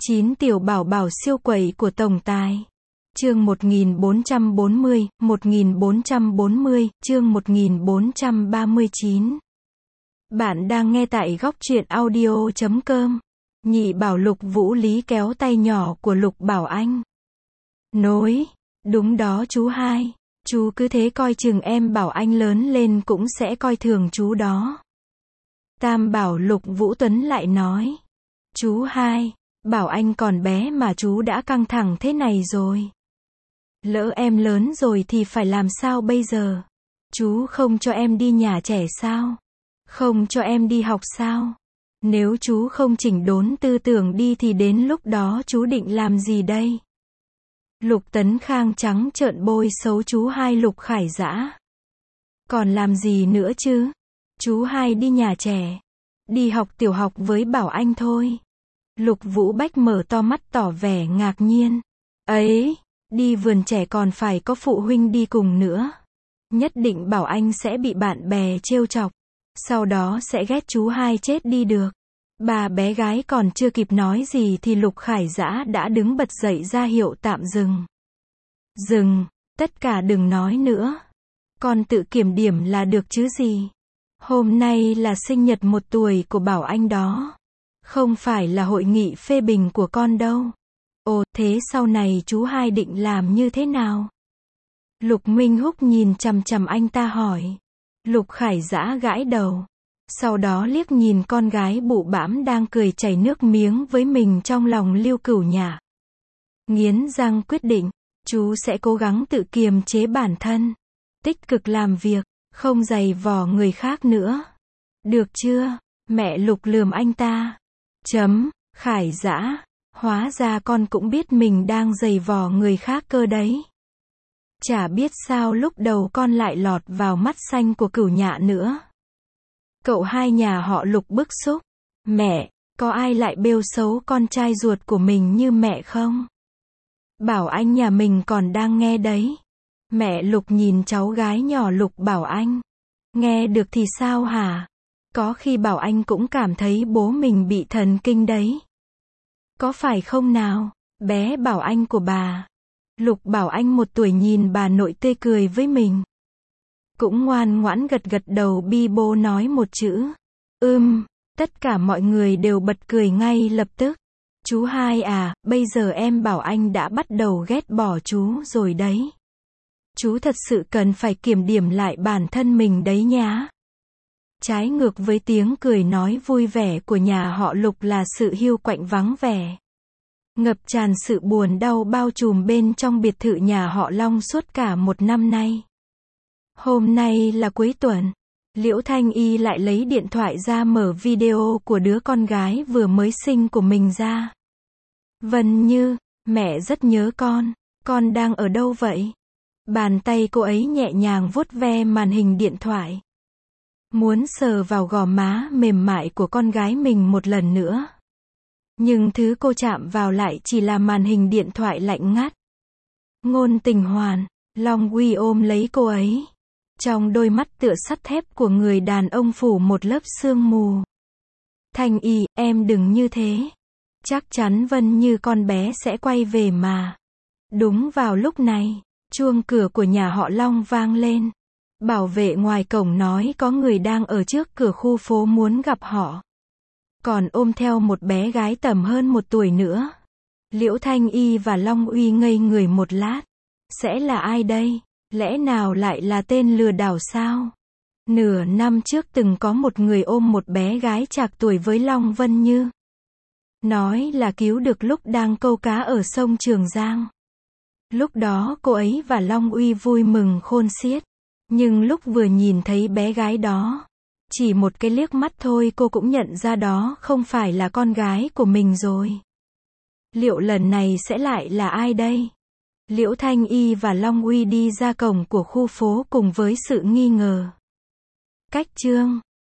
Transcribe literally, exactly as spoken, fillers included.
chín tiểu bảo bảo siêu quẩy của tổng tài. Chương một nghìn bốn trăm bốn mươi, một nghìn bốn trăm bốn mươi, chương một nghìn bốn trăm ba mươi chín. Bạn đang nghe tại góc truyện audio chấm com. Nhị bảo Lục Vũ Lý kéo tay nhỏ của Lục Bảo Anh. Nối, đúng đó chú hai, chú cứ thế coi chừng em Bảo Anh lớn lên cũng sẽ coi thường chú đó. Tam bảo Lục Vũ Tuấn lại nói. Chú hai, Bảo Anh còn bé mà chú đã căng thẳng thế này rồi. Lỡ em lớn rồi thì phải làm sao bây giờ? Chú không cho em đi nhà trẻ sao? Không cho em đi học sao? Nếu chú không chỉnh đốn tư tưởng đi thì đến lúc đó chú định làm gì đây? Lục Tấn Khang trắng trợn bôi xấu chú hai Lục Khải Dã. Còn làm gì nữa chứ? Chú hai đi nhà trẻ, đi học tiểu học với Bảo Anh thôi. Lục Vũ Bách mở to mắt tỏ vẻ ngạc nhiên. Ấy, đi vườn trẻ còn phải có phụ huynh đi cùng nữa. Nhất định Bảo Anh sẽ bị bạn bè trêu chọc. Sau đó sẽ ghét chú hai chết đi được. Bà bé gái còn chưa kịp nói gì thì Lục Khải Dã đã đứng bật dậy ra hiệu tạm dừng. Dừng, tất cả đừng nói nữa. Con tự kiểm điểm là được chứ gì. Hôm nay là sinh nhật một tuổi của Bảo Anh đó. Không phải là hội nghị phê bình của con đâu. Ồ, thế sau này chú hai định làm như thế nào? Lục Minh Húc nhìn chằm chằm anh ta hỏi. Lục Khải Dã gãi đầu. Sau đó liếc nhìn con gái bụ bãm đang cười chảy nước miếng với mình trong lòng Lưu Cửu Nhã. Nghiến răng quyết định, chú sẽ cố gắng tự kiềm chế bản thân. Tích cực làm việc, không giày vò người khác nữa. Được chưa? Mẹ Lục lườm anh ta. Chấm, Khải Dã, hóa ra con cũng biết mình đang giày vò người khác cơ đấy. Chả biết sao lúc đầu con lại lọt vào mắt xanh của Cửu Nhã nữa. Cậu hai nhà họ Lục bức xúc. Mẹ, có ai lại bêu xấu con trai ruột của mình như mẹ không? Bảo Anh nhà mình còn đang nghe đấy. Mẹ Lục nhìn cháu gái nhỏ Lục Bảo Anh. Nghe được thì sao hả? Có khi Bảo Anh cũng cảm thấy bố mình bị thần kinh đấy. Có phải không nào, bé Bảo Anh của bà? Lục Bảo Anh một tuổi nhìn bà nội tươi cười với mình. Cũng ngoan ngoãn gật gật đầu bi bô nói một chữ. Ưm, tất cả mọi người đều bật cười ngay lập tức. Chú hai à, bây giờ em Bảo Anh đã bắt đầu ghét bỏ chú rồi đấy. Chú thật sự cần phải kiểm điểm lại bản thân mình đấy nhá. Trái ngược với tiếng cười nói vui vẻ của nhà họ Lục là sự hiu quạnh vắng vẻ. Ngập tràn sự buồn đau bao trùm bên trong biệt thự nhà họ Long suốt cả một năm nay. Hôm nay là cuối tuần. Liễu Thanh Y lại lấy điện thoại ra mở video của đứa con gái vừa mới sinh của mình ra. Vân Như, mẹ rất nhớ con. Con đang ở đâu vậy? Bàn tay cô ấy nhẹ nhàng vuốt ve màn hình điện thoại. Muốn sờ vào gò má mềm mại của con gái mình một lần nữa. Nhưng thứ cô chạm vào lại chỉ là màn hình điện thoại lạnh ngắt. Ngôn Tình Hoàn, Long Uy ôm lấy cô ấy. Trong đôi mắt tựa sắt thép của người đàn ông phủ một lớp sương mù. Thanh Y, em đừng như thế. Chắc chắn Vân Như con bé sẽ quay về mà. Đúng vào lúc này, chuông cửa của nhà họ Long vang lên. Bảo vệ ngoài cổng nói có người đang ở trước cửa khu phố muốn gặp họ. Còn ôm theo một bé gái tầm hơn một tuổi nữa. Liễu Thanh Y và Long Uy ngây người một lát. Sẽ là ai đây? Lẽ nào lại là tên lừa đảo sao? Nửa năm trước từng có một người ôm một bé gái trạc tuổi với Long Vân Như. Nói là cứu được lúc đang câu cá ở sông Trường Giang. Lúc đó cô ấy và Long Uy vui mừng khôn xiết. Nhưng lúc vừa nhìn thấy bé gái đó, chỉ một cái liếc mắt thôi cô cũng nhận ra đó không phải là con gái của mình rồi. Liệu lần này sẽ lại là ai đây? Liễu Thanh Y và Long Uy đi ra cổng của khu phố cùng với sự nghi ngờ. Cách chương